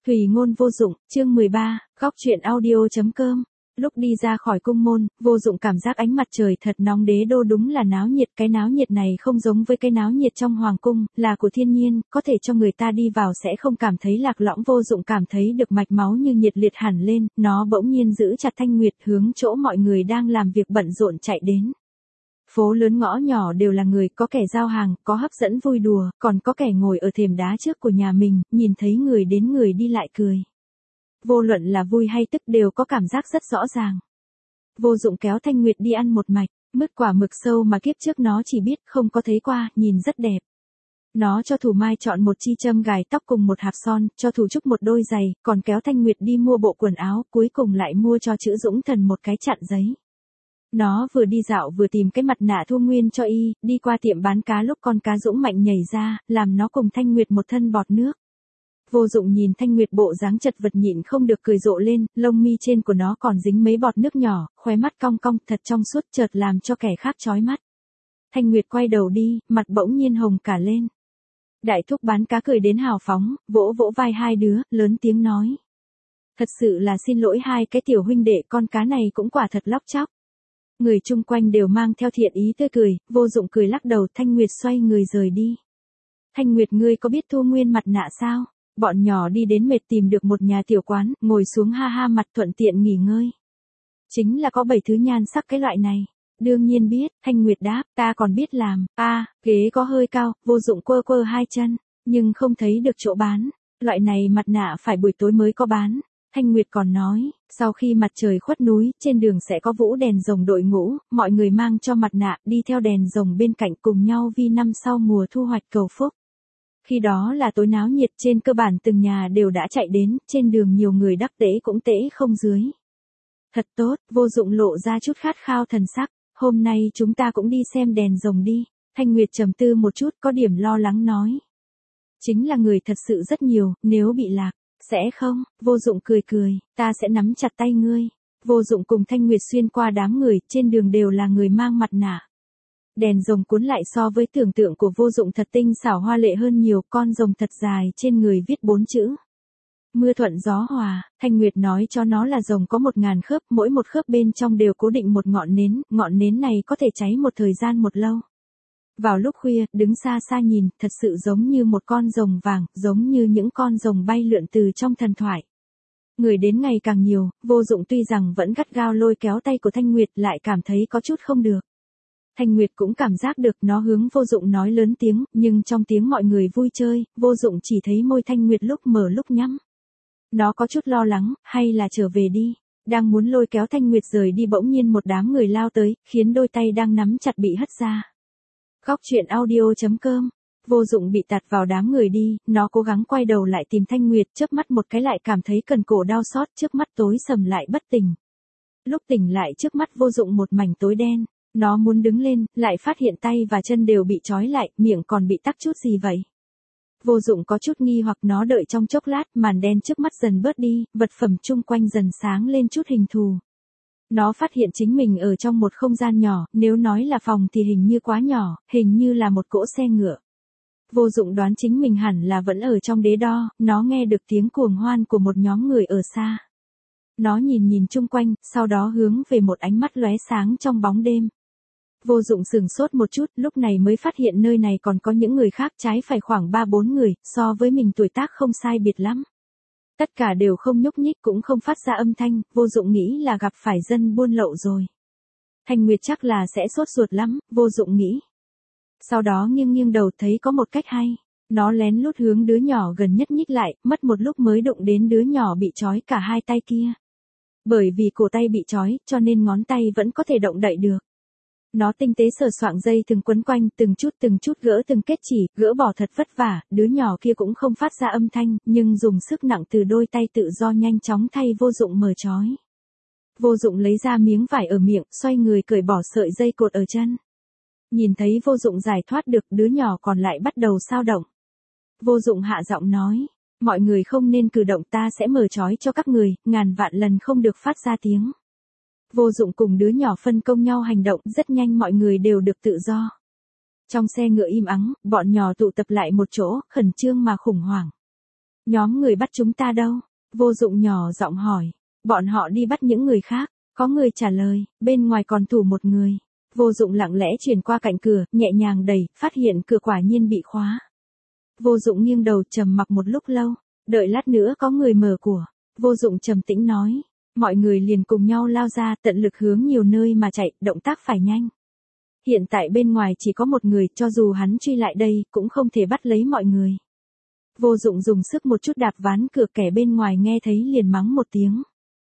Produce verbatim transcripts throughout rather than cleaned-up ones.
Thủy ngôn vô dụng, chương mười ba, góc truyện audio.com. Lúc đi ra khỏi cung môn, Vô Dụng cảm giác ánh mặt trời thật nóng, đế đô đúng là náo nhiệt, cái náo nhiệt này không giống với cái náo nhiệt trong hoàng cung, là của thiên nhiên, có thể cho người ta đi vào sẽ không cảm thấy lạc lõng. Vô Dụng cảm thấy được mạch máu như nhiệt liệt hẳn lên, nó bỗng nhiên giữ chặt Thanh Nguyệt hướng chỗ mọi người đang làm việc bận rộn chạy đến. Phố lớn ngõ nhỏ đều là người, có kẻ giao hàng, có hấp dẫn vui đùa, còn có kẻ ngồi ở thềm đá trước của nhà mình, nhìn thấy người đến người đi lại cười. Vô luận là vui hay tức đều có cảm giác rất rõ ràng. Vô Dụng kéo Thanh Nguyệt đi ăn một mạch, mứt quả mực sâu mà kiếp trước nó chỉ biết không có thấy qua, nhìn rất đẹp. Nó cho Thủ Mai chọn một chi châm gài tóc cùng một hạt son, cho Thủ Trúc một đôi giày, còn kéo Thanh Nguyệt đi mua bộ quần áo, cuối cùng lại mua cho Chữ Dũng Thần một cái chặn giấy. Nó vừa đi dạo vừa tìm cái mặt nạ Thu Nguyên cho y, đi qua tiệm bán cá lúc con cá Dũng Mạnh nhảy ra, làm nó cùng Thanh Nguyệt một thân bọt nước. Vô Dụng nhìn Thanh Nguyệt bộ dáng chật vật nhịn không được cười rộ lên, lông mi trên của nó còn dính mấy bọt nước nhỏ, khóe mắt cong cong thật trong suốt chợt làm cho kẻ khác chói mắt. Thanh Nguyệt quay đầu đi, mặt bỗng nhiên hồng cả lên. Đại thúc bán cá cười đến hào phóng, vỗ vỗ vai hai đứa, lớn tiếng nói. Thật sự là xin lỗi hai cái tiểu huynh đệ, con cá này cũng quả thật lóc chóc. Người chung quanh đều mang theo thiện ý tươi cười, Vô Dụng cười lắc đầu. Thanh Nguyệt xoay người rời đi. Thanh Nguyệt, ngươi có biết Thu Nguyên mặt nạ sao? Bọn nhỏ đi đến mệt tìm được một nhà tiểu quán, ngồi xuống ha ha mặt thuận tiện nghỉ ngơi. Chính là có bảy thứ nhan sắc cái loại này. Đương nhiên biết, Thanh Nguyệt đáp, ta còn biết làm. A, à, ghế có hơi cao, Vô Dụng quơ quơ hai chân, nhưng không thấy được chỗ bán. Loại này mặt nạ phải buổi tối mới có bán. Thanh Nguyệt còn nói, sau khi mặt trời khuất núi, trên đường sẽ có vũ đèn rồng đội ngũ, mọi người mang cho mặt nạ, đi theo đèn rồng bên cạnh cùng nhau vi năm sau mùa thu hoạch cầu phúc. Khi đó là tối náo nhiệt, trên cơ bản từng nhà đều đã chạy đến, trên đường nhiều người đắc tễ cũng tễ không dưới. Thật tốt, Vô Dụng lộ ra chút khát khao thần sắc, hôm nay chúng ta cũng đi xem đèn rồng đi. Thanh Nguyệt trầm tư một chút, có điểm lo lắng nói. Chính là người thật sự rất nhiều, nếu bị lạc. Sẽ không, Vô Dụng cười cười, ta sẽ nắm chặt tay ngươi. Vô Dụng cùng Thanh Nguyệt xuyên qua đám người, trên đường đều là người mang mặt nạ. Đèn rồng cuốn lại so với tưởng tượng của Vô Dụng thật tinh xảo hoa lệ hơn nhiều, con rồng thật dài trên người viết bốn chữ. Mưa thuận gió hòa. Thanh Nguyệt nói cho nó là rồng có một ngàn khớp, mỗi một khớp bên trong đều cố định một ngọn nến, ngọn nến này có thể cháy một thời gian một lâu. Vào lúc khuya, đứng xa xa nhìn, thật sự giống như một con rồng vàng, giống như những con rồng bay lượn từ trong thần thoại. Người đến ngày càng nhiều, Vô Dụng tuy rằng vẫn gắt gao lôi kéo tay của Thanh Nguyệt lại cảm thấy có chút không được. Thanh Nguyệt cũng cảm giác được, nó hướng Vô Dụng nói lớn tiếng, nhưng trong tiếng mọi người vui chơi, Vô Dụng chỉ thấy môi Thanh Nguyệt lúc mở lúc nhắm. Nó có chút lo lắng, hay là trở về đi. Đang muốn lôi kéo Thanh Nguyệt rời đi bỗng nhiên một đám người lao tới, khiến đôi tay đang nắm chặt bị hất ra. Góc truyện audio.com. Vô Dụng bị tạt vào đám người đi, nó cố gắng quay đầu lại tìm Thanh Nguyệt, chớp mắt một cái lại cảm thấy cần cổ đau xót, trước mắt tối sầm lại bất tỉnh. Lúc tỉnh lại trước mắt Vô Dụng một mảnh tối đen, nó muốn đứng lên, lại phát hiện tay và chân đều bị trói lại, miệng còn bị tắc chút gì vậy? Vô Dụng có chút nghi hoặc, nó đợi trong chốc lát, màn đen trước mắt dần bớt đi, vật phẩm chung quanh dần sáng lên chút hình thù. Nó phát hiện chính mình ở trong một không gian nhỏ, nếu nói là phòng thì hình như quá nhỏ, hình như là một cỗ xe ngựa. Vô Dụng đoán chính mình hẳn là vẫn ở trong đế đo, nó nghe được tiếng cuồng hoan của một nhóm người ở xa. Nó nhìn nhìn chung quanh, sau đó hướng về một ánh mắt lóe sáng trong bóng đêm. Vô Dụng sửng sốt một chút, lúc này mới phát hiện nơi này còn có những người khác, trái phải khoảng ba bốn người, so với mình tuổi tác không sai biệt lắm. Tất cả đều không nhúc nhích cũng không phát ra âm thanh, Vô Dụng nghĩ là gặp phải dân buôn lậu rồi. Thanh Nguyệt chắc là sẽ sốt ruột lắm, Vô Dụng nghĩ. Sau đó nghiêng nghiêng đầu thấy có một cách hay. Nó lén lút hướng đứa nhỏ gần nhất nhích lại, mất một lúc mới đụng đến đứa nhỏ bị trói cả hai tay kia. Bởi vì cổ tay bị trói, cho nên ngón tay vẫn có thể động đậy được. Nó tinh tế sờ soạng dây từng quấn quanh, từng chút từng chút gỡ từng kết chỉ, gỡ bỏ thật vất vả, đứa nhỏ kia cũng không phát ra âm thanh, nhưng dùng sức nặng từ đôi tay tự do nhanh chóng thay Vô Dụng mở trói. Vô Dụng lấy ra miếng vải ở miệng, xoay người cởi bỏ sợi dây cột ở chân. Nhìn thấy Vô Dụng giải thoát được, đứa nhỏ còn lại bắt đầu xao động. Vô Dụng hạ giọng nói, mọi người không nên cử động, ta sẽ mở trói cho các người, ngàn vạn lần không được phát ra tiếng. Vô Dụng cùng đứa nhỏ phân công nhau hành động, rất nhanh mọi người đều được tự do. Trong xe ngựa im ắng, bọn nhỏ tụ tập lại một chỗ, khẩn trương mà khủng hoảng. Nhóm người bắt chúng ta đâu? Vô Dụng nhỏ giọng hỏi. Bọn họ đi bắt những người khác. Có người trả lời, bên ngoài còn thủ một người. Vô Dụng lặng lẽ chuyển qua cạnh cửa, nhẹ nhàng đẩy, phát hiện cửa quả nhiên bị khóa. Vô Dụng nghiêng đầu trầm mặc một lúc lâu, đợi lát nữa có người mở của. Vô Dụng trầm tĩnh nói, mọi người liền cùng nhau lao ra, tận lực hướng nhiều nơi mà chạy, động tác phải nhanh. Hiện tại bên ngoài chỉ có một người, cho dù hắn truy lại đây, cũng không thể bắt lấy mọi người. Vô Dụng dùng sức một chút đạp ván cửa, kẻ bên ngoài nghe thấy liền mắng một tiếng.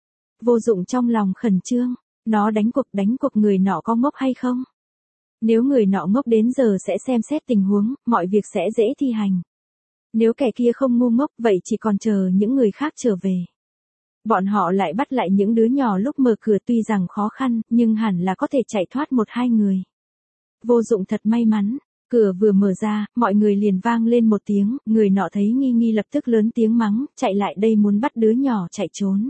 Vô Dụng trong lòng khẩn trương, nó đánh cuộc đánh cuộc người nọ có ngốc hay không? Nếu người nọ ngốc đến giờ sẽ xem xét tình huống, mọi việc sẽ dễ thi hành. Nếu kẻ kia không ngu ngốc vậy chỉ còn chờ những người khác trở về. Bọn họ lại bắt lại những đứa nhỏ lúc mở cửa, tuy rằng khó khăn, nhưng hẳn là có thể chạy thoát một hai người. Vô Dụng thật may mắn, cửa vừa mở ra, mọi người liền vang lên một tiếng, người nọ thấy nghi nghi lập tức lớn tiếng mắng, chạy lại đây muốn bắt đứa nhỏ chạy trốn.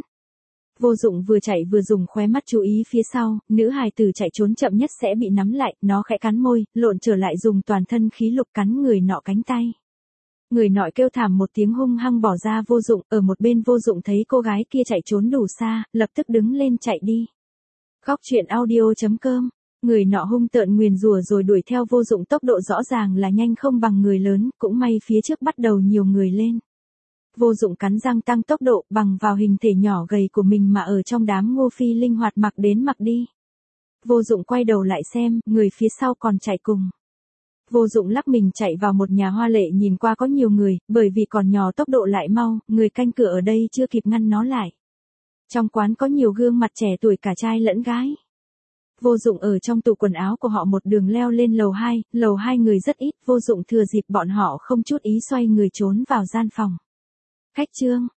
Vô Dụng vừa chạy vừa dùng khóe mắt chú ý phía sau, nữ hài tử chạy trốn chậm nhất sẽ bị nắm lại, nó khẽ cắn môi, lộn trở lại dùng toàn thân khí lực cắn người nọ cánh tay. Người nọ kêu thảm một tiếng hung hăng bỏ ra Vô Dụng, ở một bên Vô Dụng thấy cô gái kia chạy trốn đủ xa, lập tức đứng lên chạy đi. Góc truyện audio chấm com. Người nọ hung tợn nguyền rủa rồi đuổi theo Vô Dụng, tốc độ rõ ràng là nhanh không bằng người lớn, cũng may phía trước bắt đầu nhiều người lên. Vô Dụng cắn răng tăng tốc độ, bằng vào hình thể nhỏ gầy của mình mà ở trong đám Ngô Phi linh hoạt mặc đến mặc đi. Vô Dụng quay đầu lại xem, người phía sau còn chạy cùng. Vô Dụng lắc mình chạy vào một nhà hoa lệ, nhìn qua có nhiều người, bởi vì còn nhỏ tốc độ lại mau, người canh cửa ở đây chưa kịp ngăn nó lại. Trong quán có nhiều gương mặt trẻ tuổi cả trai lẫn gái. Vô Dụng ở trong tủ quần áo của họ một đường leo lên lầu hai, lầu hai người rất ít, Vô Dụng thừa dịp bọn họ không chút ý xoay người trốn vào gian phòng. Khách Trương,